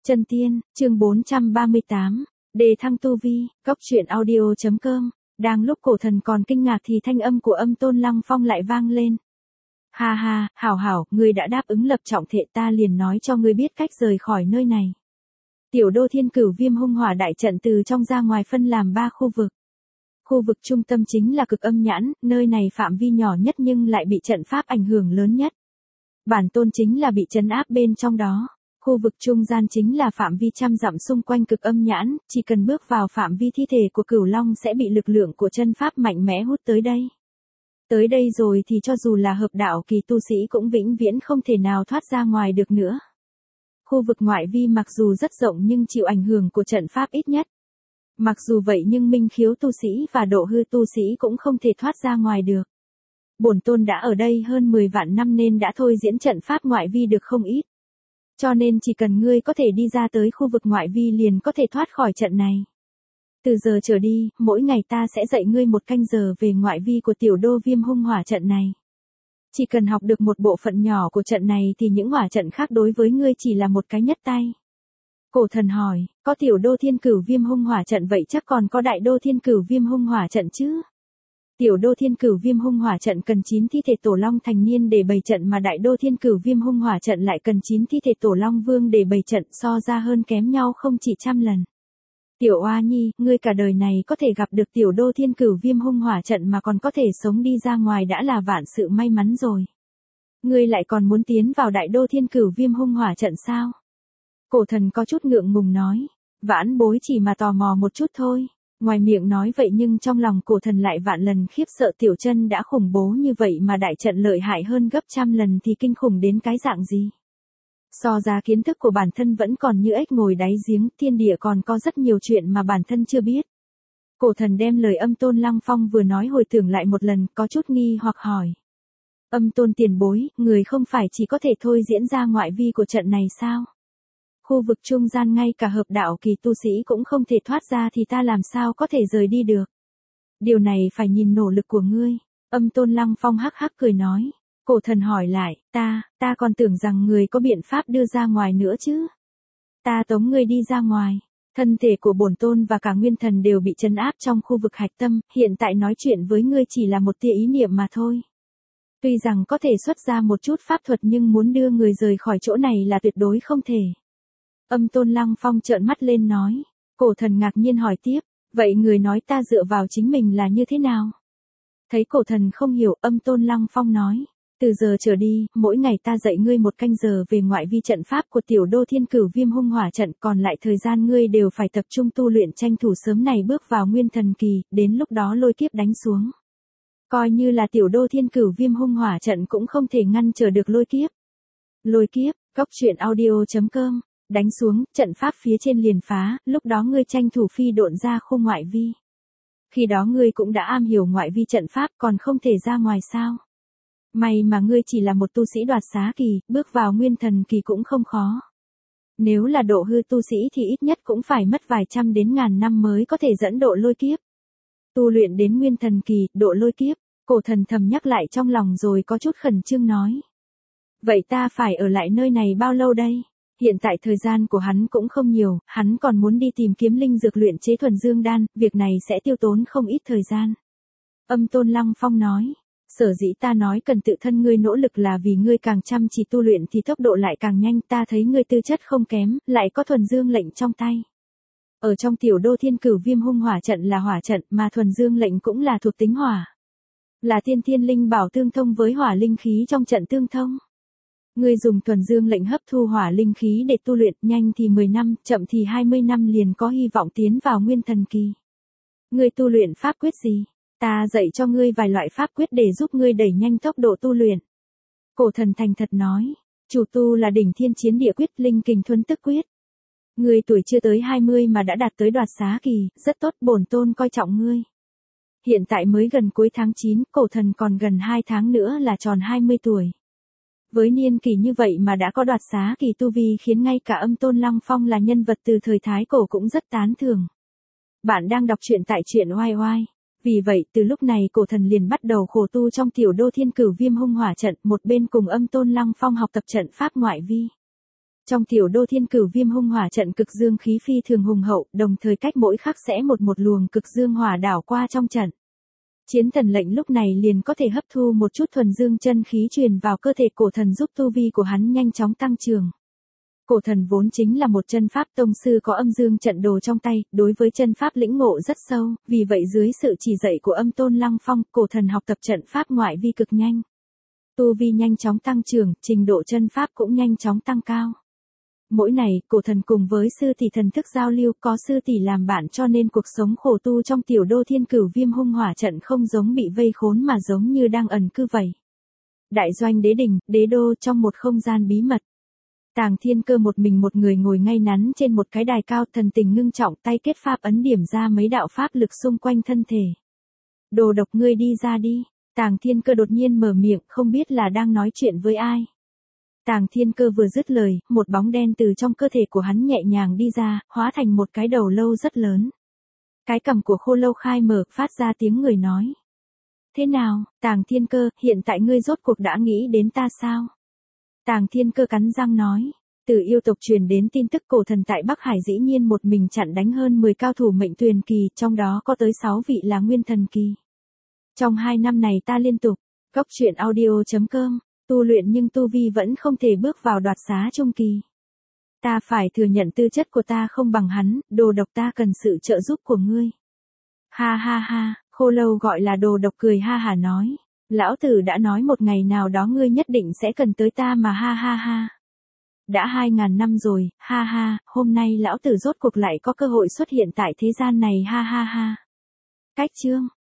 Chân tiên, chương 438, đề thăng tu vi, góc truyện audio.com. Đang lúc cổ thần còn kinh ngạc thì thanh âm của Âm Tôn Lăng Phong lại vang lên. Ha ha, hảo, ngươi đã đáp ứng lập trọng thệ, ta liền nói cho ngươi biết cách rời khỏi nơi này. Tiểu đô Thiên Cửu Viêm hung hỏa đại trận từ trong ra ngoài phân làm 3 khu vực. Khu vực trung tâm chính là cực âm nhãn, nơi này phạm vi nhỏ nhất nhưng lại bị trận pháp ảnh hưởng lớn nhất. Bản tôn chính là bị trấn áp bên trong đó. Khu vực trung gian chính là phạm vi trăm dặm xung quanh cực âm nhãn, chỉ cần bước vào phạm vi thi thể của Cửu Long sẽ bị lực lượng của chân pháp mạnh mẽ hút tới đây. Tới đây rồi thì cho dù là hợp đạo kỳ tu sĩ cũng vĩnh viễn không thể nào thoát ra ngoài được nữa. Khu vực ngoại vi mặc dù rất rộng nhưng chịu ảnh hưởng của trận pháp ít nhất. Mặc dù vậy nhưng minh khiếu tu sĩ và độ hư tu sĩ cũng không thể thoát ra ngoài được. Bổn tôn đã ở đây hơn 10 vạn năm nên đã thôi diễn trận pháp ngoại vi được không ít. Cho nên chỉ cần ngươi có thể đi ra tới khu vực ngoại vi liền có thể thoát khỏi trận này. Từ giờ trở đi, mỗi ngày ta sẽ dạy ngươi 1 canh giờ về ngoại vi của tiểu đô Viêm hung hỏa trận này. Chỉ cần học được một bộ phận nhỏ của trận này thì những hỏa trận khác đối với ngươi chỉ là một cái nhấc tay. Cổ thần hỏi, có tiểu đô Thiên Cửu Viêm hung hỏa trận vậy chắc còn có đại đô Thiên Cửu Viêm hung hỏa trận chứ? Tiểu đô Thiên Cửu Viêm hung hỏa trận cần 9 thi thể tổ long thành niên để bày trận mà đại đô Thiên Cửu Viêm hung hỏa trận lại cần 9 thi thể tổ long vương để bày trận, so ra hơn kém nhau không chỉ trăm lần. Tiểu Oa Nhi, ngươi cả đời này có thể gặp được tiểu đô Thiên Cửu Viêm hung hỏa trận mà còn có thể sống đi ra ngoài đã là vạn sự may mắn rồi. Ngươi lại còn muốn tiến vào đại đô Thiên Cửu Viêm hung hỏa trận sao? Cổ thần có chút ngượng ngùng nói, vãn bối chỉ mà tò mò một chút thôi. Ngoài miệng nói vậy nhưng trong lòng cổ thần lại vạn lần khiếp sợ, tiểu chân đã khủng bố như vậy mà đại trận lợi hại hơn gấp trăm lần thì kinh khủng đến cái dạng gì. So ra kiến thức của bản thân vẫn còn như ếch ngồi đáy giếng, thiên địa còn có rất nhiều chuyện mà bản thân chưa biết. Cổ thần đem lời Âm Tôn Lăng Phong vừa nói hồi tưởng lại một lần, có chút nghi hoặc hỏi. Âm Tôn tiền bối, người không phải chỉ có thể thôi diễn ra ngoại vi của trận này sao? Khu vực trung gian ngay cả hợp đạo kỳ tu sĩ cũng không thể thoát ra thì ta làm sao có thể rời đi được. Điều này phải nhìn nỗ lực của ngươi. Âm Tôn Lăng Phong hắc hắc cười nói. Cổ thần hỏi lại, ta còn tưởng rằng người có biện pháp đưa ra ngoài nữa chứ. Ta tống ngươi đi ra ngoài. Thân thể của bổn tôn và cả nguyên thần đều bị trấn áp trong khu vực hạch tâm, hiện tại nói chuyện với ngươi chỉ là một tia ý niệm mà thôi. Tuy rằng có thể xuất ra một chút pháp thuật nhưng muốn đưa người rời khỏi chỗ này là tuyệt đối không thể. Âm Tôn Lăng Phong trợn mắt lên nói. Cổ thần ngạc nhiên hỏi tiếp, vậy người nói ta dựa vào chính mình là như thế nào? Thấy cổ thần không hiểu, Âm Tôn Lăng Phong nói, từ giờ trở đi, mỗi ngày ta dạy ngươi 1 canh giờ về ngoại vi trận pháp của tiểu đô Thiên Cửu Viêm hung hỏa trận, còn lại thời gian ngươi đều phải tập trung tu luyện, tranh thủ sớm này bước vào nguyên thần kỳ, đến lúc đó lôi kiếp đánh xuống. Coi như là tiểu đô Thiên Cửu Viêm hung hỏa trận cũng không thể ngăn trở được lôi kiếp. Lôi kiếp, góc truyện audio.com. Đánh xuống, trận pháp phía trên liền phá, lúc đó ngươi tranh thủ phi độn ra khu ngoại vi. Khi đó ngươi cũng đã am hiểu ngoại vi trận pháp còn không thể ra ngoài sao. May mà ngươi chỉ là một tu sĩ đoạt xá kỳ, bước vào nguyên thần kỳ cũng không khó. Nếu là độ hư tu sĩ thì ít nhất cũng phải mất vài trăm đến ngàn năm mới có thể dẫn độ lôi kiếp. Tu luyện đến nguyên thần kỳ, độ lôi kiếp, cổ thần thầm nhắc lại trong lòng rồi có chút khẩn trương nói. Vậy ta phải ở lại nơi này bao lâu đây? Hiện tại thời gian của hắn cũng không nhiều, hắn còn muốn đi tìm kiếm linh dược luyện chế thuần dương đan, việc này sẽ tiêu tốn không ít thời gian. Âm Tôn Lăng Phong nói, sở dĩ ta nói cần tự thân ngươi nỗ lực là vì ngươi càng chăm chỉ tu luyện thì tốc độ lại càng nhanh, ta thấy ngươi tư chất không kém, lại có thuần dương lệnh trong tay. Ở trong tiểu đô Thiên Cửu Viêm hung hỏa trận là hỏa trận mà thuần dương lệnh cũng là thuộc tính hỏa. Là thiên linh bảo tương thông với hỏa linh khí trong trận tương thông. Ngươi dùng thuần dương lệnh hấp thu hỏa linh khí để tu luyện, nhanh thì 10 năm, chậm thì 20 năm liền có hy vọng tiến vào nguyên thần kỳ. Ngươi tu luyện pháp quyết gì? Ta dạy cho ngươi vài loại pháp quyết để giúp ngươi đẩy nhanh tốc độ tu luyện. Cổ thần thành thật nói, chủ tu là đỉnh thiên chiến địa quyết, linh kình thuần tức quyết. Ngươi tuổi chưa tới 20 mà đã đạt tới đoạt xá kỳ, rất tốt, bổn tôn coi trọng ngươi. Hiện tại mới gần cuối tháng 9, cổ thần còn gần 2 tháng nữa là tròn 20 tuổi. Với niên kỷ như vậy mà đã có đoạt xá kỳ tu vi khiến ngay cả Âm Tôn Lăng Phong là nhân vật từ thời Thái Cổ cũng rất tán thưởng. Bạn đang đọc truyện tại truyện oai oai. Vì vậy, từ lúc này cổ thần liền bắt đầu khổ tu trong tiểu đô Thiên Cửu Viêm hung hỏa trận, một bên cùng Âm Tôn Lăng Phong học tập trận pháp ngoại vi. Trong tiểu đô thiên cửu viêm hung hỏa trận cực dương khí phi thường hùng hậu, đồng thời cách mỗi khắc sẽ một luồng cực dương hỏa đảo qua trong trận. Chiến thần lệnh lúc này liền có thể hấp thu một chút thuần dương chân khí truyền vào cơ thể cổ thần giúp tu vi của hắn nhanh chóng tăng trưởng. Cổ thần vốn chính là một chân pháp tông sư có âm dương trận đồ trong tay, đối với chân pháp lĩnh ngộ rất sâu, vì vậy dưới sự chỉ dạy của Âm Tôn Lăng Phong, cổ thần học tập trận pháp ngoại vi cực nhanh. Tu vi nhanh chóng tăng trưởng, trình độ chân pháp cũng nhanh chóng tăng cao. Mỗi ngày, cổ thần cùng với sư tỷ thần thức giao lưu, có sư tỷ làm bạn cho nên cuộc sống khổ tu trong tiểu đô thiên cửu viêm hung hỏa trận không giống bị vây khốn mà giống như đang ẩn cư vậy. Đại doanh đế đình, đế đô trong một không gian bí mật. Tàng Thiên Cơ một mình một người ngồi ngay ngắn trên một cái đài cao, thần tình ngưng trọng, tay kết pháp ấn điểm ra mấy đạo pháp lực xung quanh thân thể. Đồ độc, ngươi đi ra đi. Tàng Thiên Cơ đột nhiên mở miệng, không biết là đang nói chuyện với ai. Tàng Thiên Cơ vừa dứt lời, một bóng đen từ trong cơ thể của hắn nhẹ nhàng đi ra, hóa thành một cái đầu lâu rất lớn. Cái cằm của khô lâu khai mở, phát ra tiếng người nói. Thế nào, Tàng Thiên Cơ, hiện tại ngươi rốt cuộc đã nghĩ đến ta sao? Tàng Thiên Cơ cắn răng nói. Từ yêu tộc truyền đến tin tức cổ thần tại Bắc Hải dĩ nhiên một mình chặn đánh hơn 10 cao thủ mệnh tuyền kỳ, trong đó có tới 6 vị là nguyên thần kỳ. Trong 2 năm này ta liên tục, Góc Truyện Audio.com, tu luyện nhưng tu vi vẫn không thể bước vào đoạt xá trung kỳ. Ta phải thừa nhận tư chất của ta không bằng hắn, đồ độc, ta cần sự trợ giúp của ngươi. Ha ha ha, khô lâu gọi là đồ độc cười ha hả nói. Lão tử đã nói một ngày nào đó ngươi nhất định sẽ cần tới ta mà, ha ha ha. Đã 2000 năm rồi, ha ha, hôm nay lão tử rốt cuộc lại có cơ hội xuất hiện tại thế gian này, ha ha ha. Cách chương